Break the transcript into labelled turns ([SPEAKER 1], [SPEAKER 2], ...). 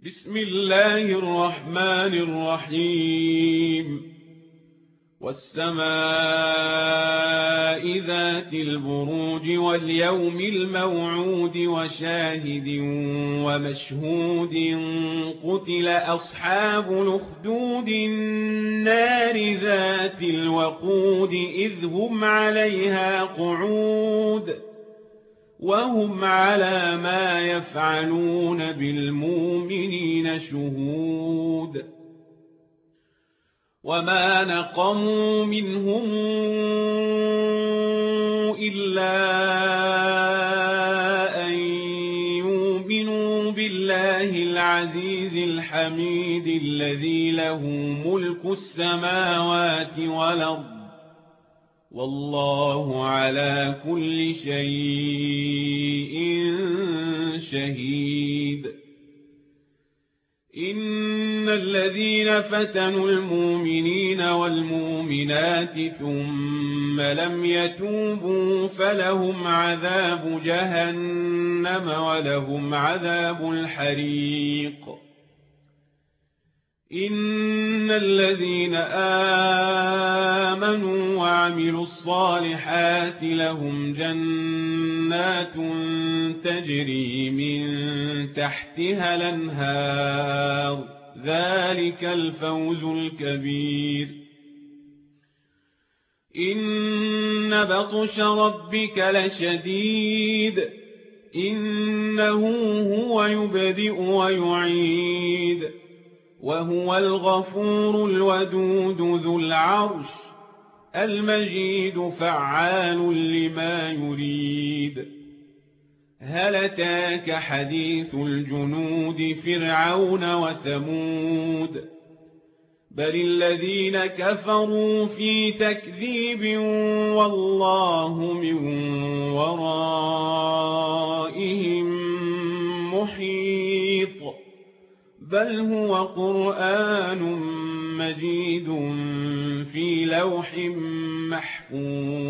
[SPEAKER 1] بسم الله الرحمن الرحيم والسماء ذات البروج واليوم الموعود وشاهد ومشهود قتل أصحاب الأخدود النار ذات الوقود إذ هم عليها قعود وهم على ما يفعلون بالمؤمنين شهود وما نقموا منهم إلا أن يؤمنوا بالله العزيز الحميد الذي له ملك السماوات والأرض والله على كل شيء شهيد إن الذين فتنوا المؤمنين والمؤمنات ثم لم يتوبوا فلهم عذاب جهنم ولهم عذاب الحريق إن الذين آمنوا وعملوا الصالحات لهم جنات تجري من تحتها الأنهار ذلك الفوز الكبير إن بطش ربك لشديد إنه هو يبدئ ويعيد وهو الغفور الودود ذو العرش المجيد فعال لما يريد هل أتاك حديث الجنود فرعون وثمود بل الذين كفروا في تكذيب والله من ورائهم محيط بل هو قرآن مجيد في لوح محفوظ